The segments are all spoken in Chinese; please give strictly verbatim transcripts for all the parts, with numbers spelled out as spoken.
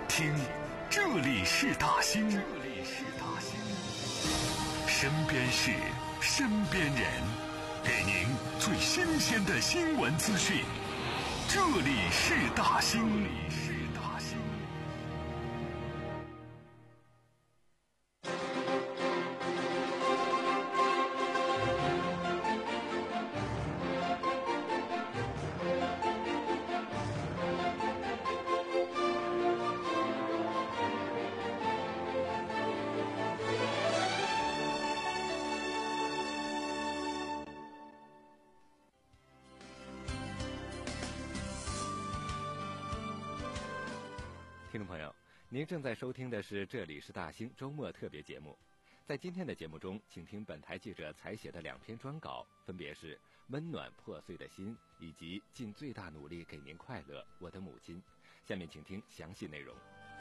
听，这里是大兴，这里是大兴，身边事，身边人，给您最新鲜的新闻资讯。这里是大兴，这里是大兴。 听众朋友，您正在收听的是这里是大兴周末特别节目。在今天的节目中，请听本台记者采写的两篇专稿，分别是《温暖破碎的心》以及《尽最大努力给您快乐，我的母亲》。下面请听详细内容。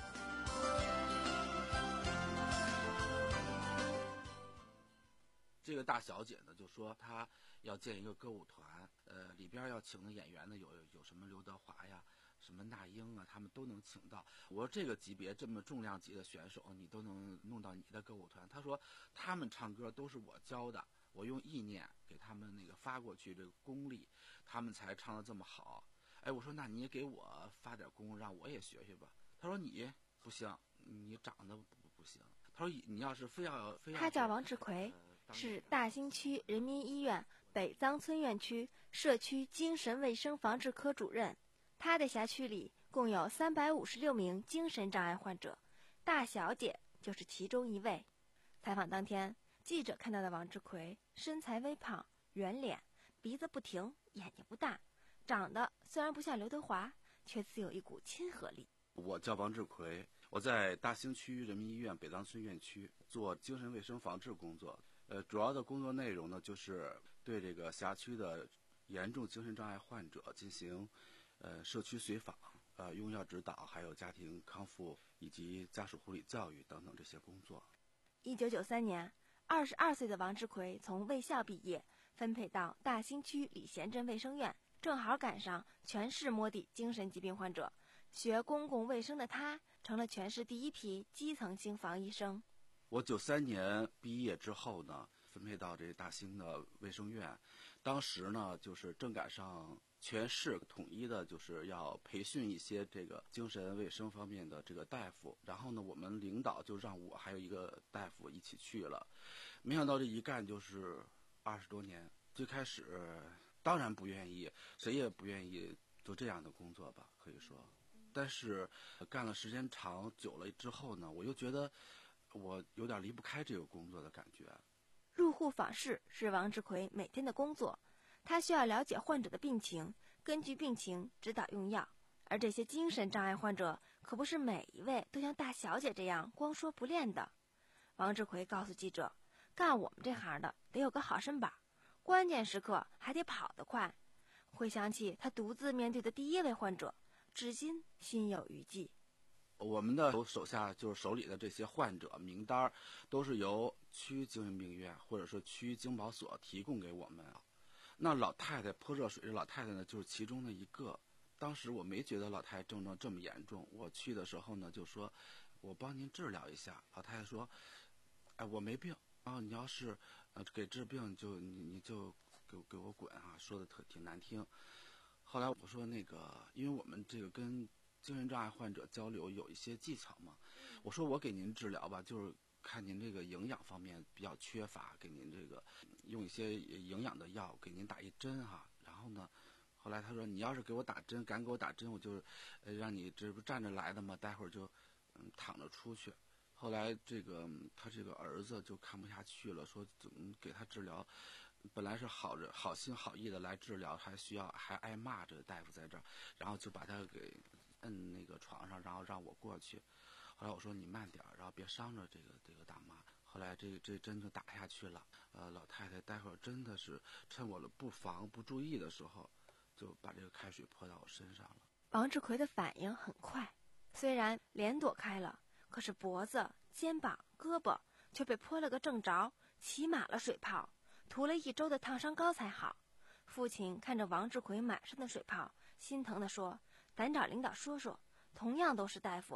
这个大小姐呢，就说她要建一个歌舞团，呃，里边要请的演员呢，有有什么刘德华呀，什么那英啊，他们都能请到。我说这个级别这么重量级的选手，你都能弄到你的歌舞团。他说他们唱歌都是我教的，我用意念给他们那个发过去这个功力，他们才唱得这么好。哎，我说那你也给我发点功，让我也学学吧。他说你不行，你长得不不行。他说你要是非要非要。 他叫王志奎。呃是大兴区人民医院北臧村院区社区精神卫生防治科主任。他的辖区里共有三百五十六名精神障碍患者，大小姐就是其中一位。采访当天，记者看到的王志奎身材微胖，圆脸，鼻子不挺，眼睛不大，长得虽然不像刘德华，却自有一股亲和力。 我叫王志奎，我在大兴区人民医院北臧村院区做精神卫生防治工作。呃，主要的工作内容呢，就是对这个辖区的严重精神障碍患者进行呃社区随访、呃用药指导，还有家庭康复以及家属护理教育等等这些工作。 一九九三年，二十二岁的王志奎从卫校毕业，分配到大兴区礼贤镇卫生院，正好赶上全市摸底精神疾病患者，学公共卫生的他成了全市第一批基层性防医生。 我九三年毕业之后呢，分配到这大兴的卫生院，当时呢就是正赶上全市统一的，就是要培训一些这个精神卫生方面的这个大夫，然后呢我们领导就让我还有一个大夫一起去了，没想到这一干就是二十多年。最开始当然不愿意，谁也不愿意做这样的工作吧，可以说，但是干了时间长久了之后呢，我又觉得我有点离不开这个工作的感觉。 入户访视是王志奎每天的工作，他需要了解患者的病情，根据病情指导用药。而这些精神障碍患者可不是每一位都像大小姐这样光说不练的。王志奎告诉记者，干我们这行的得有个好身板，关键时刻还得跑得快。回想起他独自面对的第一位患者，至今心有余悸。 我们的手下就是手里的这些患者名单，都是由区精神病院或者说区经保所提供给我们。那老太太泼热水，这老太太呢就是其中的一个。当时我没觉得老太太症状这么严重，我去的时候呢就说，我帮您治疗一下。老太太说，哎，我没病啊，你要是呃给治病就你你就给给我滚啊，说的特挺难听。后来我说那个，因为我们这个跟精神障碍患者交流有一些技巧嘛，我说我给您治疗吧，就是看您这个营养方面比较缺乏，给您这个用一些营养的药给您打一针哈。然后呢，后来他说你要是给我打针，敢给我打针，我就呃让你这不站着来的吗？待会儿就嗯躺着出去。后来这个他这个儿子就看不下去了，说怎么给他治疗，本来是好着好心好意的来治疗，还需要还挨骂，这个大夫在这儿，然后就把他给摁那个床上，然后让我过去。后来我说你慢点，然后别伤着这个这个大妈。后来这这针就打下去了，呃，老太太待会儿真的是趁我的不防不注意的时候，就把这个开水泼到我身上了。 王志奎的反应很快，虽然脸躲开了，可是脖子、肩膀、胳膊却被泼了个正着，起满了水泡，涂了一周的烫伤膏才好。父亲看着王志奎满身的水泡，心疼地说，咱找领导说说，同样都是大夫，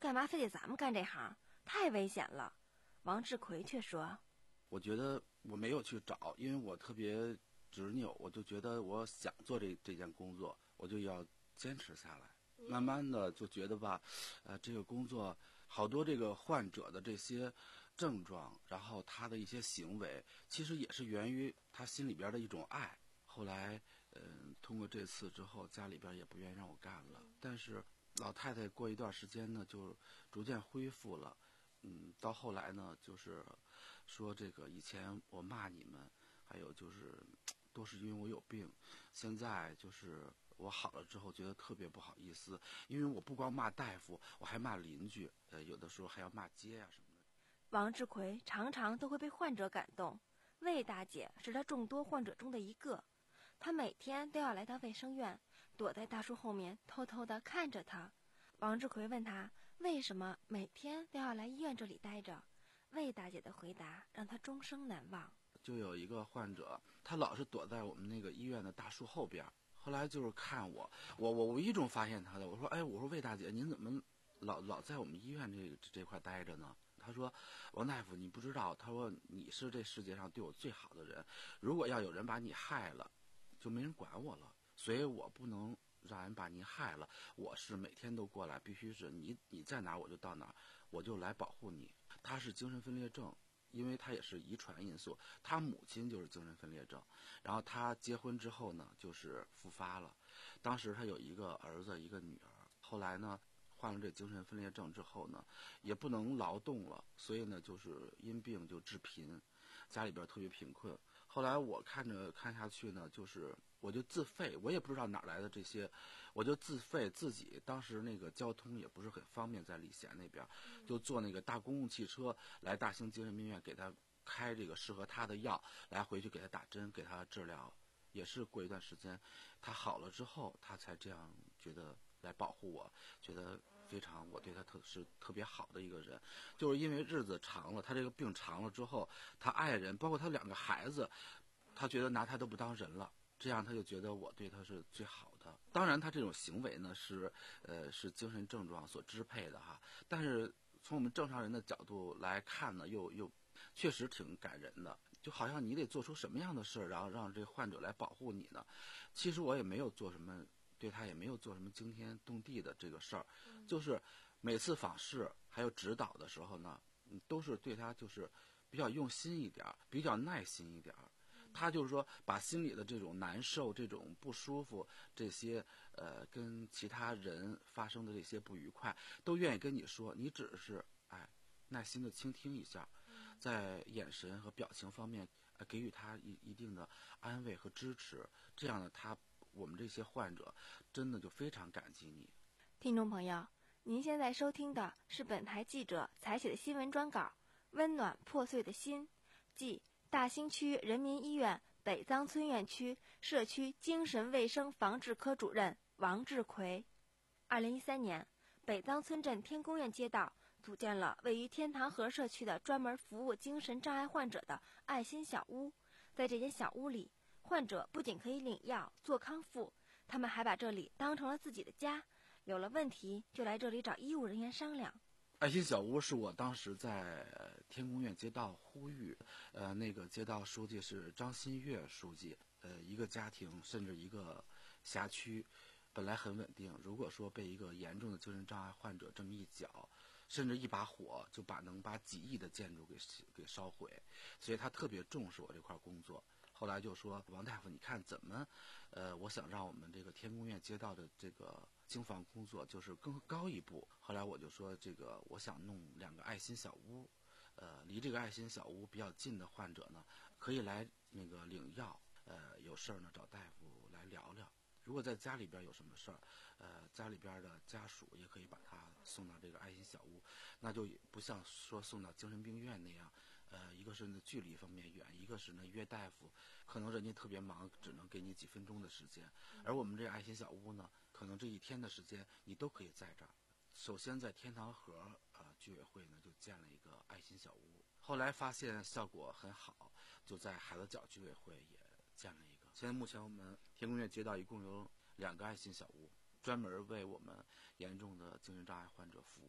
干嘛非得咱们干这行？太危险了。王志奎却说： 我觉得我没有去找，因为我特别执拗，我就觉得我想做这这件工作，我就要坚持下来。慢慢的就觉得吧，呃，这个工作好多这个患者的这些症状，然后他的一些行为，其实也是源于他心里边的一种爱。后来，嗯、呃，通过这次之后，家里边也不愿意让我干了。但是老太太过一段时间呢，就逐渐恢复了。嗯，到后来呢，就是说这个以前我骂你们，还有就是都是因为我有病，现在就是我好了之后觉得特别不好意思，因为我不光骂大夫，我还骂邻居，呃，有的时候还要骂街啊什么的。 王志奎常常都会被患者感动，魏大姐是他众多患者中的一个，她每天都要来到卫生院，躲在大树后面偷偷地看着他。王志奎问他为什么每天都要来医院这里待着，魏大姐的回答让他终生难忘。 就有一个患者，他老是躲在我们那个医院的大树后边，后来就是看我，我我无意中发现他的，我说，哎，我说魏大姐，您怎么老老在我们医院这这块待着呢？他说，王大夫，你不知道，他说你是这世界上对我最好的人，如果要有人把你害了，就没人管我了，所以我不能让人把您害了，我是每天都过来，必须是你你在哪儿我就到哪儿，我就来保护你。他是精神分裂症，因为他也是遗传因素，他母亲就是精神分裂症，然后他结婚之后呢，就是复发了。当时他有一个儿子一个女儿，后来呢患了这精神分裂症之后呢，也不能劳动了，所以呢就是因病就致贫，家里边特别贫困。后来我看着看下去呢，就是我就自费，我也不知道哪来的这些，我就自费自己。当时那个交通也不是很方便，在礼贤那边，就坐那个大公共汽车来大兴精神病院给他开这个适合他的药，来回去给他打针，给他治疗。也是过一段时间，他好了之后，他才这样觉得来保护我，觉得非常我对他特是特别好的一个人。就是因为日子长了，他这个病长了之后，他爱人包括他两个孩子，他觉得拿他都不当人了，这样他就觉得我对他是最好的。当然他这种行为呢是呃是精神症状所支配的哈，但是从我们正常人的角度来看呢，又又确实挺感人的。就好像你得做出什么样的事儿，然后让这个患者来保护你呢？其实我也没有做什么，对他也没有做什么惊天动地的这个事儿，就是每次访视还有指导的时候呢，都是对他就是比较用心一点，比较耐心一点。他就是说把心里的这种难受、这种不舒服、这些呃跟其他人发生的这些不愉快，都愿意跟你说，你只是哎耐心的倾听一下。在眼神和表情方面，呃，给予他一一定的安慰和支持，这样呢，他我们这些患者真的就非常感激你。 听众朋友，您现在收听的是本台记者采写的新闻专稿《温暖破碎的心》，即大兴区人民医院北藏村院区社区精神卫生防治科主任王志奎。二零一三年，北藏村镇天宫院街道组建了位于天堂河社区的专门服务精神障碍患者的爱心小屋。在这间小屋里，患者不仅可以领药做康复，他们还把这里当成了自己的家，有了问题就来这里找医务人员商量。 爱心小屋是我当时在天宫院街道呼吁，呃，那个街道书记是张新月书记，呃，一个家庭甚至一个辖区本来很稳定，如果说被一个严重的精神障碍患者这么一搅，甚至一把火就把能把几亿的建筑给给烧毁，所以他特别重视我这块工作。后来就说，王大夫，你看怎么，呃，我想让我们这个天宫院街道的这个经防工作就是更高一步。后来我就说，这个我想弄两个爱心小屋，呃，离这个爱心小屋比较近的患者呢，可以来那个领药，呃，有事儿呢找大夫来聊聊。如果在家里边有什么事儿，呃，家里边的家属也可以把他送到这个爱心小屋，那就不像说送到精神病院那样，呃，一个是呢距离方面远，一个是呢约大夫，可能人家特别忙，只能给你几分钟的时间，而我们这个爱心小屋呢，可能这一天的时间你都可以在这儿。首先在天堂河啊、呃、居委会呢就建了一个爱心小屋，后来发现效果很好，就在海子角居委会也建了一个。现在目前我们天宫院街道一共有两个爱心小屋，专门为我们严重的精神障碍患者服务。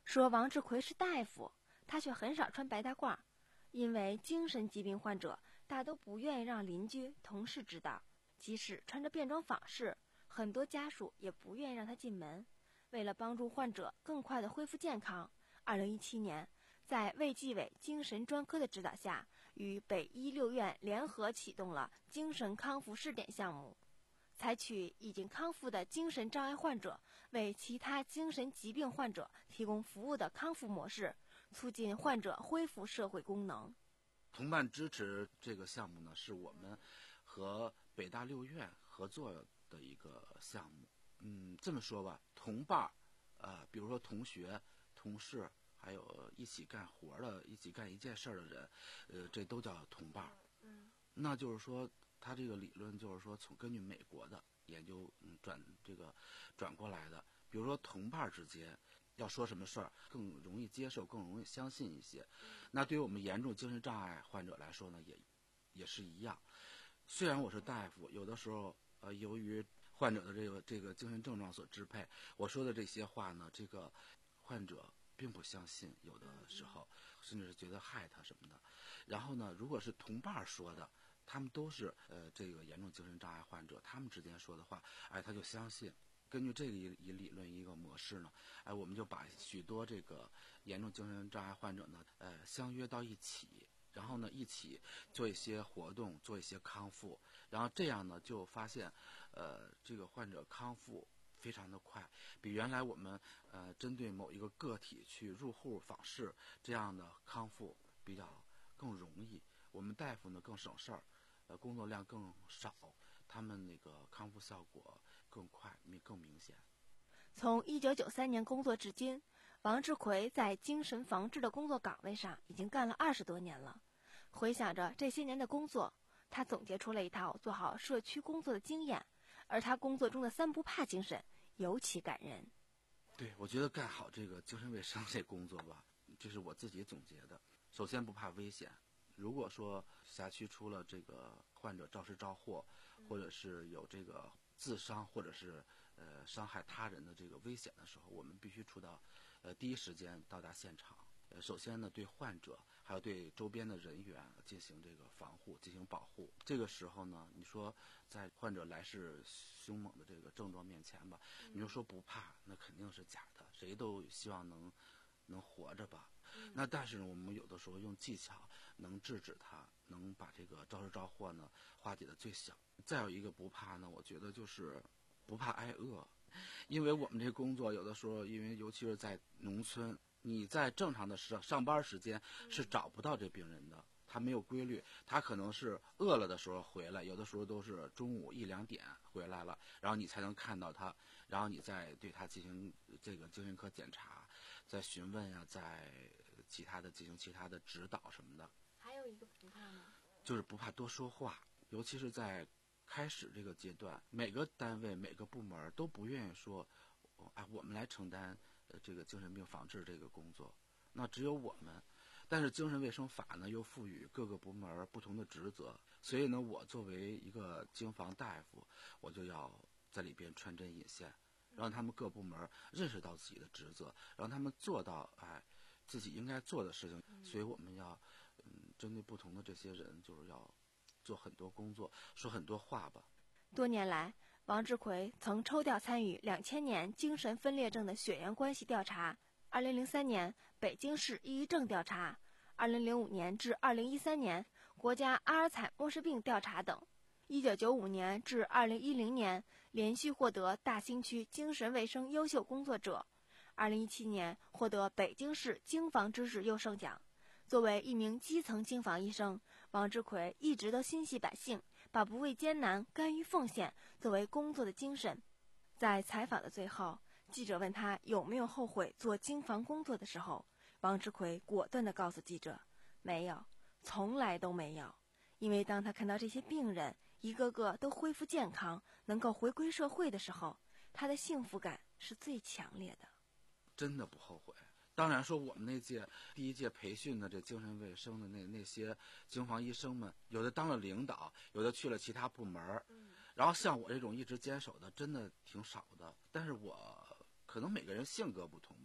说王志奎是大夫，他却很少穿白大褂，因为精神疾病患者大都不愿意让邻居、同事知道，即使穿着便装访视，很多家属也不愿意让他进门。为了帮助患者更快地恢复健康，二零一七年，在卫计委精神专科的指导下，与北医六院联合启动了精神康复试点项目，采取已经康复的精神障碍患者为其他精神疾病患者提供服务的康复模式，促进患者恢复社会功能。 同伴支持这个项目呢，是我们和北大六院合作的一个项目。嗯，这么说吧，同伴，呃，比如说同学、同事，还有一起干活的、一起干一件事的人，呃，这都叫同伴。 嗯， 那就是说，他这个理论就是说，从根据美国的研究，嗯，转这个转过来的。比如说，同伴之间要说什么事儿更容易接受、更容易相信一些。那对于我们严重精神障碍患者来说呢，也也是一样。虽然我是大夫，有的时候，呃，由于患者的这个这个精神症状所支配，我说的这些话呢，这个患者并不相信，有的时候甚至是觉得害他什么的。然后呢，如果是同伴说的，他们都是呃这个严重精神障碍患者，他们之间说的话，哎，他就相信。根据这个一一理论一个模式呢，哎，我们就把许多这个严重精神障碍患者呢，呃，相约到一起。然后呢，一起做一些活动，做一些康复，然后这样呢，就发现，呃，这个患者康复非常的快，比原来我们呃针对某一个个体去入户访视这样的康复比较更容易。我们大夫呢更省事儿，呃，工作量更少，他们那个康复效果更快，更明显。 从一九九三年工作至今，王志奎在精神防治的工作岗位上已经干了二十多年了。回想着这些年的工作，他总结出了一套做好社区工作的经验，而他工作中的三不怕精神尤其感人。 对，我觉得干好这个精神卫生这工作吧，这是我自己总结的。首先不怕危险，如果说辖区出了这个患者肇事肇祸，或者是有这个自伤或者是呃伤害他人的这个危险的时候，我们必须出到呃第一时间到达现场。呃，首先呢，对患者还有对周边的人员进行这个防护，进行保护。这个时候呢，你说在患者来势凶猛的这个症状面前吧，嗯、你就说不怕，那肯定是假的。谁都希望能能活着吧。嗯、那但是呢，我们有的时候用技巧能制止他，能把这个肇事肇祸呢化解的最小。再有一个不怕呢，我觉得就是不怕挨饿，因为我们这工作有的时候，因为尤其是在农村。你在正常的上上班时间是找不到这病人的，他没有规律，他可能是饿了的时候回来，有的时候都是中午一两点回来了，然后你才能看到他，然后你再对他进行这个精神科检查，再询问呀、啊，再其他的进行其他的指导什么的。 还有一个不怕呢， 就是不怕多说话，尤其是在开始这个阶段，每个单位每个部门都不愿意说，哎，我们来承担。这个精神病防治这个工作，那只有我们，但是精神卫生法呢又赋予各个部门不同的职责，所以呢，我作为一个经防大夫，我就要在里边穿针引线，让他们各部门认识到自己的职责，让他们做到哎自己应该做的事情。所以我们要嗯针对不同的这些人，就是要做很多工作，说很多话吧。 多年来，王志奎曾抽调参与两千年精神分裂症的血缘关系调查，二零零三年北京市抑郁症调查，二零零五年至二零一三年国家阿尔茨默氏病调查等。一九九五年至二零一零年连续获得大兴区精神卫生优秀工作者，二零一七年获得北京市经防知识优胜奖。作为一名基层经防医生，王志奎一直都心系百姓，把不畏艰难、甘于奉献作为工作的精神。在采访的最后，记者问他有没有后悔做经防工作的时候，王志奎果断地告诉记者，没有，从来都没有。因为当他看到这些病人一个个都恢复健康，能够回归社会的时候，他的幸福感是最强烈的。 真的不后悔。当然说我们那届第一届培训的这精神卫生的那那些经防医生们，有的当了领导，有的去了其他部门，然后像我这种一直坚守的真的挺少的。但是我可能每个人性格不同吧，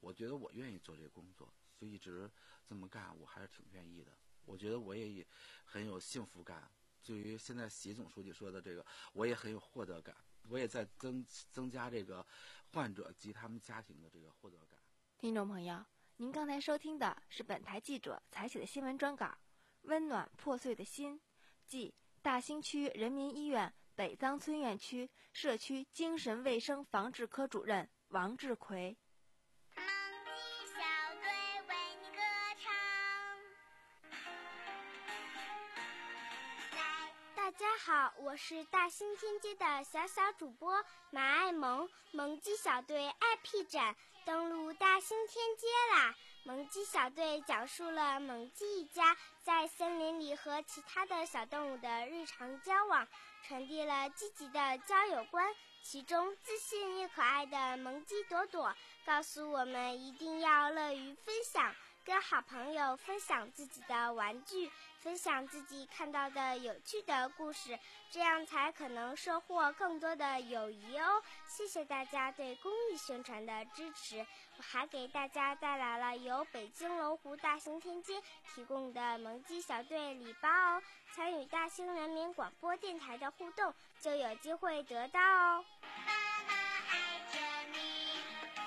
我觉得我愿意做这个工作，就一直这么干，我还是挺愿意的。我觉得我也很有幸福感。至于现在习总书记说的这个，我也很有获得感，我也在增增加这个患者及他们家庭的这个获得感。 听众朋友，您刚才收听的是本台记者采写的新闻专稿《温暖破碎的心》，即大兴区人民医院北藏村院区社区精神卫生防治科主任王志奎。 大家好，我是大兴天街的小小主播马爱萌。萌鸡小队 I P 展登陆大兴天街啦！萌鸡小队讲述了萌鸡一家在森林里和其他的小动物的日常交往，传递了积极的交友观。其中自信又可爱的萌鸡朵朵告诉我们，一定要乐于分享，跟好朋友分享自己的玩具，分享自己看到的有趣的故事，这样才可能收获更多的友谊哦。谢谢大家对公益宣传的支持。我还给大家带来了由北京龙湖大兴天街提供的萌鸡小队礼包哦，参与大兴人民广播电台的互动就有机会得到哦。妈妈爱着你。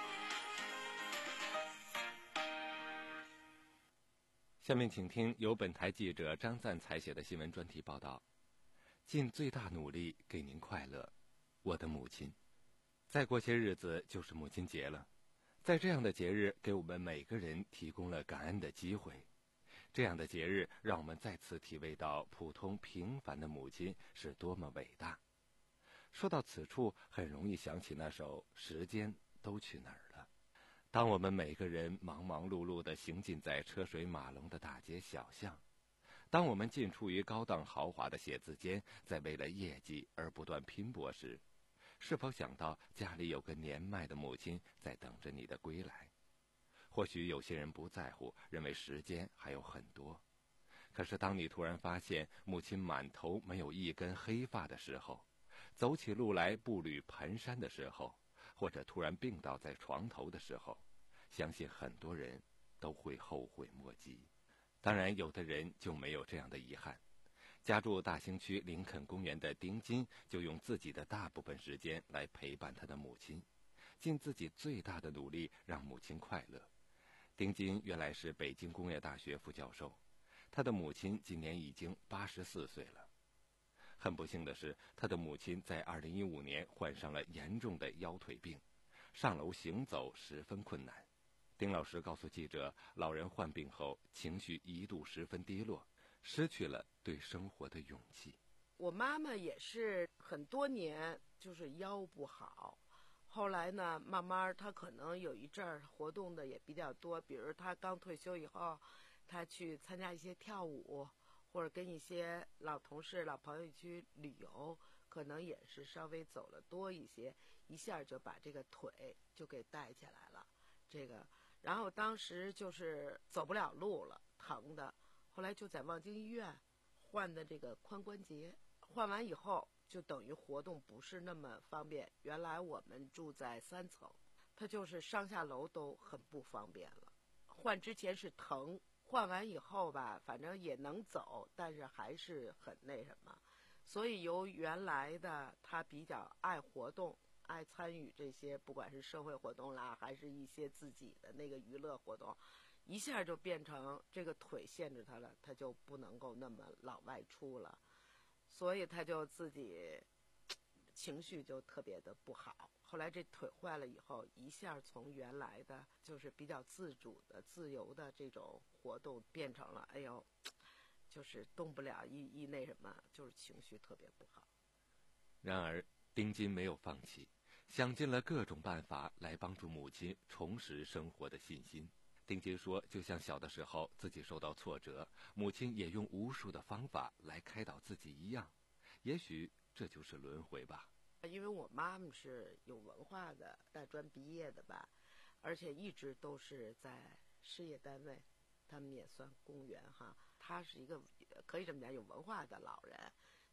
下面请听由本台记者张赞采写的新闻专题报道，尽最大努力给您快乐，我的母亲。再过些日子就是母亲节了，在这样的节日给我们每个人提供了感恩的机会，这样的节日让我们再次体味到普通平凡的母亲是多么伟大。说到此处，很容易想起那首《时间都去哪儿了》。当我们每个人忙忙碌碌地行进在车水马龙的大街小巷，当我们进出于高档豪华的写字间，在为了业绩而不断拼搏时，是否想到家里有个年迈的母亲在等着你的归来？或许有些人不在乎，认为时间还有很多。可是当你突然发现母亲满头没有一根黑发的时候，走起路来步履蹒跚的时候，或者突然病倒在床头的时候，相信很多人都会后悔莫及。当然有的人就没有这样的遗憾。家住大兴区林肯公园的丁金就用自己的大部分时间来陪伴他的母亲，尽自己最大的努力让母亲快乐。丁金原来是北京工业大学副教授，他的母亲今年已经八十四岁了。很不幸的是，他的母亲在二零一五年患上了严重的腰腿病，上楼行走十分困难。丁老师告诉记者，老人患病后情绪一度十分低落，失去了对生活的勇气。 我妈妈也是很多年就是腰不好，后来呢慢慢她可能有一阵儿活动的也比较多，比如她刚退休以后，她去参加一些跳舞，或者跟一些老同事老朋友去旅游，可能也是稍微走了多一些，一下就把这个腿就给带起来了。这个然后当时就是走不了路了，疼的，后来就在望京医院换的这个髋关节，换完以后就等于活动不是那么方便。原来我们住在三层，他就是上下楼都很不方便了。换之前是疼，换完以后吧，反正也能走，但是还是很那什么。所以由原来的他比较爱活动，爱参与这些不管是社会活动啦，还是一些自己的那个娱乐活动，一下就变成这个腿限制他了，他就不能够那么老外出了，所以他就自己情绪就特别的不好。后来这腿坏了以后，一下从原来的就是比较自主的自由的这种活动变成了哎呦就是动不了，一一那什么，就是情绪特别不好。 然而丁金没有放弃，想尽了各种办法来帮助母亲重拾生活的信心。丁金说，就像小的时候自己受到挫折，母亲也用无数的方法来开导自己一样，也许这就是轮回吧。 因为我妈妈是有文化的，大专毕业的吧，而且一直都是在事业单位，他们也算公务员哈。她是一个可以这么讲有文化的老人，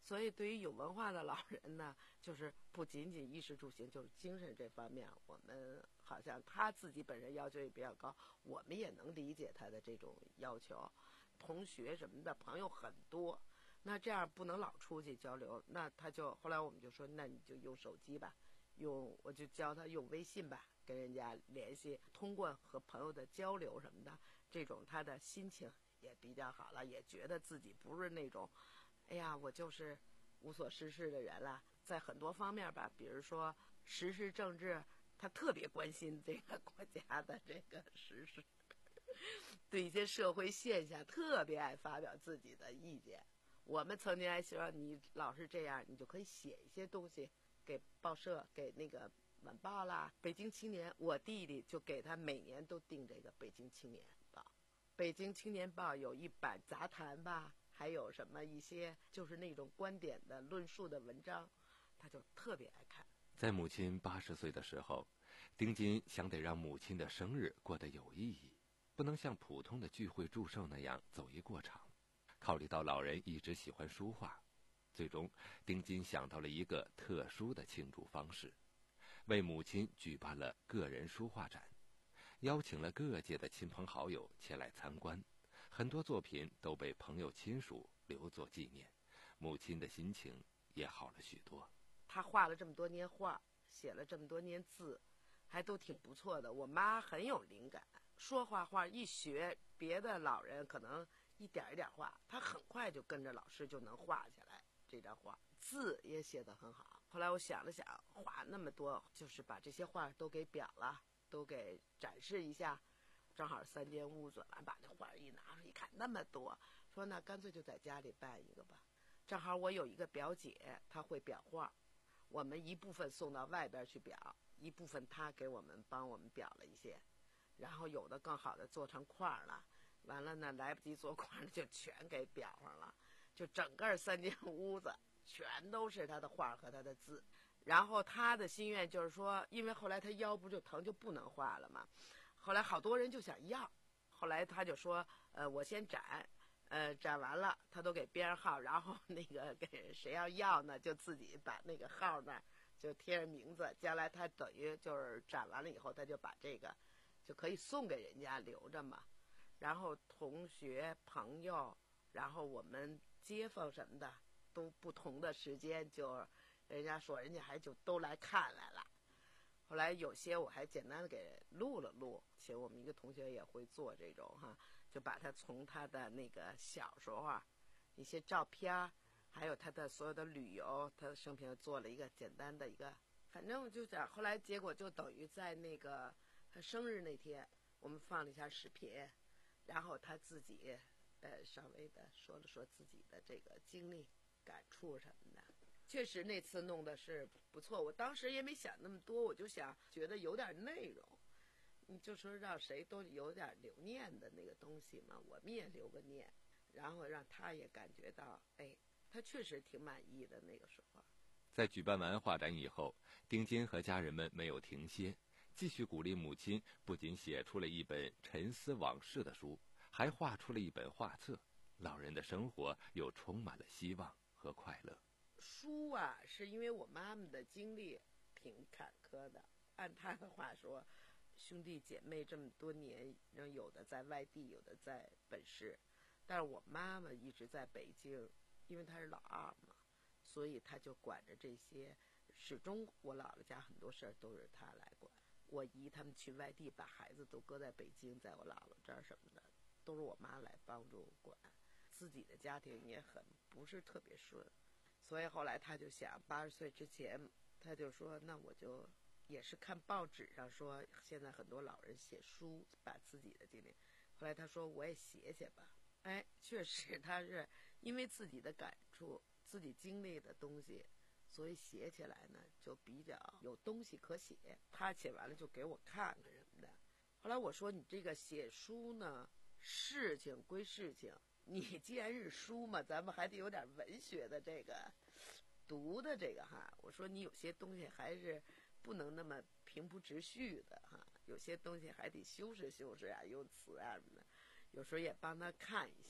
所以对于有文化的老人呢，就是不仅仅衣食住行，就是精神这方面，我们好像他自己本身要求也比较高，我们也能理解他的这种要求。同学什么的朋友很多，那这样不能老出去交流，那他就后来我们就说，那你就用手机吧，用我就教他用微信吧，跟人家联系，通过和朋友的交流什么的，这种他的心情也比较好了，也觉得自己不是那种哎呀我就是无所事事的人了。在很多方面吧，比如说时事政治，他特别关心这个国家的这个时事，对一些社会现象特别爱发表自己的意见。我们曾经还说你老是这样，你就可以写一些东西给报社，给那个晚报啦，北京青年，我弟弟就给他每年都订这个北京青年报。北京青年报有一版杂谈吧，还有什么一些就是那种观点的论述的文章，他就特别爱看。 在母亲八十岁的时候，丁金想得让母亲的生日过得有意义，不能像普通的聚会祝寿那样走一过场。考虑到老人一直喜欢书画，最终丁金想到了一个特殊的庆祝方式，为母亲举办了个人书画展，邀请了各界的亲朋好友前来参观，很多作品都被朋友亲属留作纪念，母亲的心情也好了许多。 他画了这么多年画，写了这么多年字，还都挺不错的。我妈很有灵感，说画画一学，别的老人可能一点一点画，他很快就跟着老师就能画下来这张画，字也写得很好。后来我想了想，画那么多，就是把这些画都给裱了，都给展示一下。正好三间屋子，完把那画一拿出一看，那么多，说那干脆就在家里办一个吧。正好我有一个表姐，她会裱画，我们一部分送到外边去裱，一部分她给我们帮我们裱了一些，然后有的更好的做成框了，完了呢来不及做框就全给裱上了，就整个三间屋子全都是她的画和她的字。然后她的心愿就是说，因为后来她腰不就疼就不能画了嘛，后来好多人就想要，后来她就说呃我先展，呃展完了她都给编号，然后那个给谁要要呢就自己把那个号那就贴上名字，将来她等于就是展完了以后她就把这个就可以送给人家留着嘛。然后同学朋友，然后我们街坊什么的都不同的时间，就人家说人家还就都来看来了。后来有些我还简单的给录了录，其实我们一个同学也会做这种哈，就把他从他的那个小时候啊一些照片，还有他的所有的旅游，他的生平做了一个简单的一个，反正就讲后来结果就等于在那个他生日那天我们放了一下视频，然后他自己呃稍微的说了说自己的这个经历感触什么的。确实那次弄的是不错，我当时也没想那么多，我就想觉得有点内容，你就说让谁都有点留念的那个东西嘛，我们也留个念，然后让他也感觉到哎他确实挺满意的那个时候。 在举办完画展以后，丁金和家人们没有停歇，继续鼓励母亲，不仅写出了一本沉思往事的书，还画出了一本画册，老人的生活又充满了希望和快乐。 书啊是因为我妈妈的经历挺坎坷的，按她的话说，兄弟姐妹这么多年，有的在外地，有的在本市，但是我妈妈一直在北京，因为她是老二嘛，所以她就管着这些，始终我姥姥家很多事儿都是她来管。我姨他们去外地把孩子都搁在北京，在我姥姥这儿什么的，都是我妈来帮助管，自己的家庭也很不是特别顺。所以后来他就想八十岁之前，他就说那我就也是看报纸上说现在很多老人写书把自己的经历，后来他说我也写写吧。哎，确实他是因为自己的感触自己经历的东西，所以写起来呢就比较有东西可写，他写完了就给我看看什么的。后来我说你这个写书呢事情归事情，你既然是书嘛，咱们还得有点文学的这个读的这个哈。我说你有些东西还是不能那么平铺直叙的哈，有些东西还得修饰修饰啊，用词啊什么的。有时候也帮他看一些，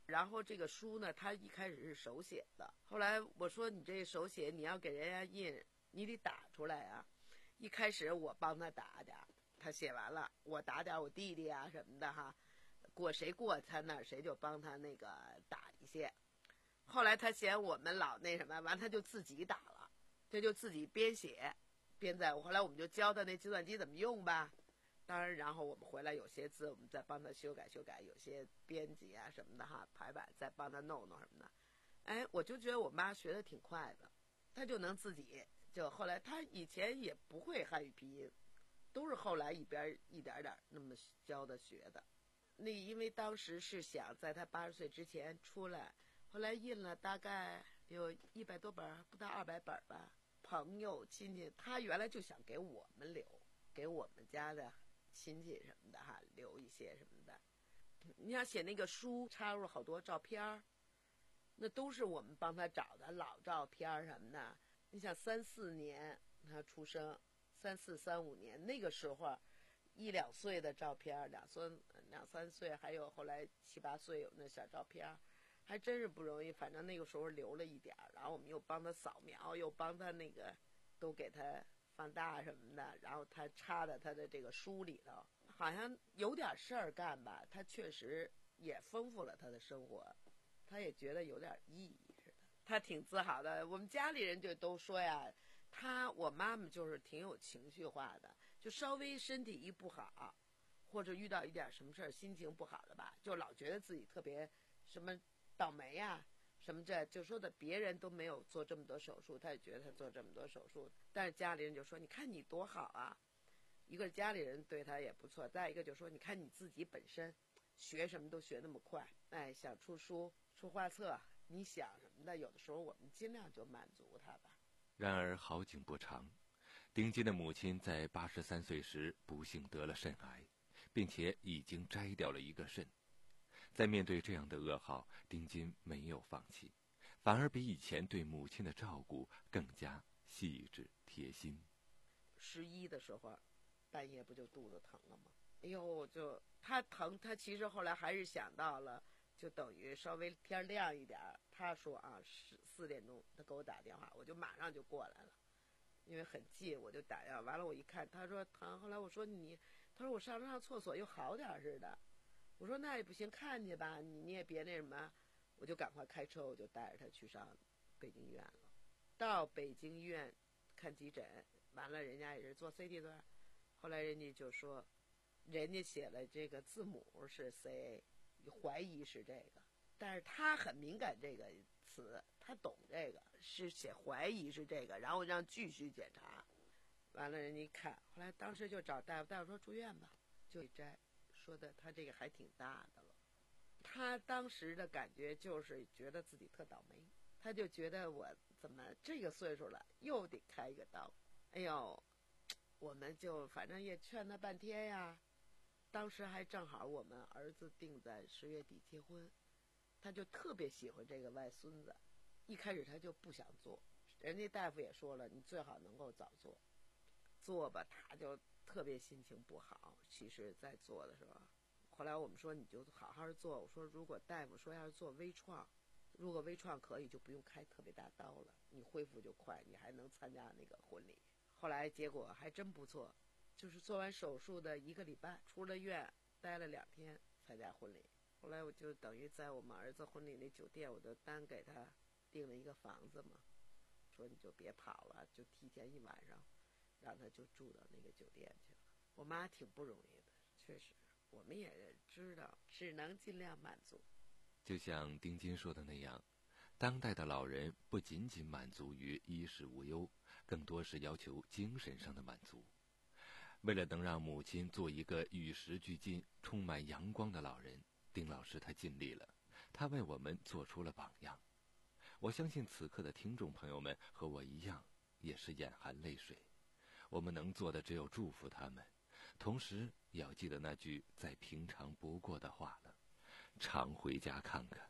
然后这个书呢，他一开始是手写的，后来我说你这手写你要给人家印，你得打出来啊。一开始我帮他打点，他写完了，我打点我弟弟啊什么的哈，过谁过他那儿谁就帮他那个打一些。后来他嫌我们老那什么，完他就自己打了，这就自己编写编在。后来我们就教他那计算机怎么用吧。当然，然后我们回来有些字，我们再帮他修改修改，有些编辑啊什么的哈，排版再帮他弄弄什么的。哎，我就觉得我妈学的挺快的，她就能自己就后来她以前也不会汉语拼音，都是后来一边一点点那么教的学的。那因为当时是想在她八十岁之前出来，后来印了大概有一百多本，不到二百本吧。朋友亲戚，她原来就想给我们留，给我们家的亲戚什么的哈，留一些什么的。你想写那个书，插入好多照片，那都是我们帮他找的老照片什么的。你想三四年他出生，三四三五年那个时候，一两岁的照片，两岁两三岁，还有后来七八岁有那小照片，还真是不容易。反正那个时候留了一点，然后我们又帮他扫描，又帮他那个都给他放大什么的，然后他插在他的这个书里头，好像有点事儿干吧，他确实也丰富了他的生活，他也觉得有点意义似的，他挺自豪的。我们家里人就都说呀，他我妈妈就是挺有情绪化的，就稍微身体一不好，或者遇到一点什么事儿，心情不好了吧，就老觉得自己特别什么倒霉呀、什么这就说的别人都没有做这么多手术，他也觉得他做这么多手术，但是家里人就说你看你多好啊，一个家里人对他也不错，再一个就说你看你自己本身学什么都学那么快，哎，想出书出画册，你想什么的，有的时候我们尽量就满足他吧。 然而好景不长，丁金的母亲在八十三岁时不幸得了肾癌，并且已经摘掉了一个肾。在面对这样的噩耗，丁金没有放弃，反而比以前对母亲的照顾更加细致贴心。 十一的时候，半夜不就肚子疼了吗？哎呦，就他疼，他其实后来还是想到了，就等于稍微天亮一点，他说啊，十四点钟他给我打电话，我就马上就过来了，因为很近，我就打电话。完了我一看，他说疼，后来我说你，他说我上上厕所又好点似的。我说那也不行，看去吧，你你也别那什么，我就赶快开车，我就带着他去上北京医院了。到北京医院看急诊，完了人家也是做 C T 的，后来人家就说，人家写了这个字母是 C A， 怀疑是这个，但是他很敏感这个词，他懂这个，是写怀疑是这个，然后让继续检查。完了人家一看，后来当时就找大夫，大夫说住院吧，就摘。说的他这个还挺大的了，他当时的感觉就是觉得自己特倒霉，他就觉得我怎么这个岁数了又得开一个刀。哎呦，我们就反正也劝他半天呀。当时还正好我们儿子定在十月底结婚，他就特别喜欢这个外孙子，一开始他就不想做，人家大夫也说了，你最好能够早做，做吧，他就特别心情不好。其实在做的时候，后来我们说你就好好做，我说如果大夫说要是做微创，如果微创可以就不用开特别大刀了，你恢复就快，你还能参加那个婚礼。后来结果还真不错，就是做完手术的一个礼拜出了院，待了两天参加婚礼。后来我就等于在我们儿子婚礼那酒店，我就单给他订了一个房子嘛，说你就别跑了，就提前一晚上让他就住到那个酒店去了。我妈挺不容易的，确实我们也知道，只能尽量满足。 就像丁金说的那样，当代的老人不仅仅满足于衣食无忧，更多是要求精神上的满足。为了能让母亲做一个与时俱进、充满阳光的老人，丁老师他尽力了，他为我们做出了榜样。我相信此刻的听众朋友们和我一样，也是眼含泪水。我们能做的只有祝福他们，同时也要记得那句再平常不过的话了，常回家看看。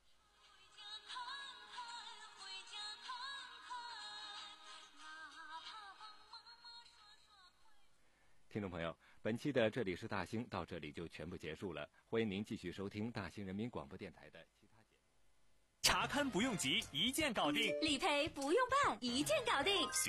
听众朋友，本期的这里是大兴到这里就全部结束了，欢迎您继续收听大兴人民广播电台的其他查看不用急，一键搞定； 理赔不用办，一键搞定。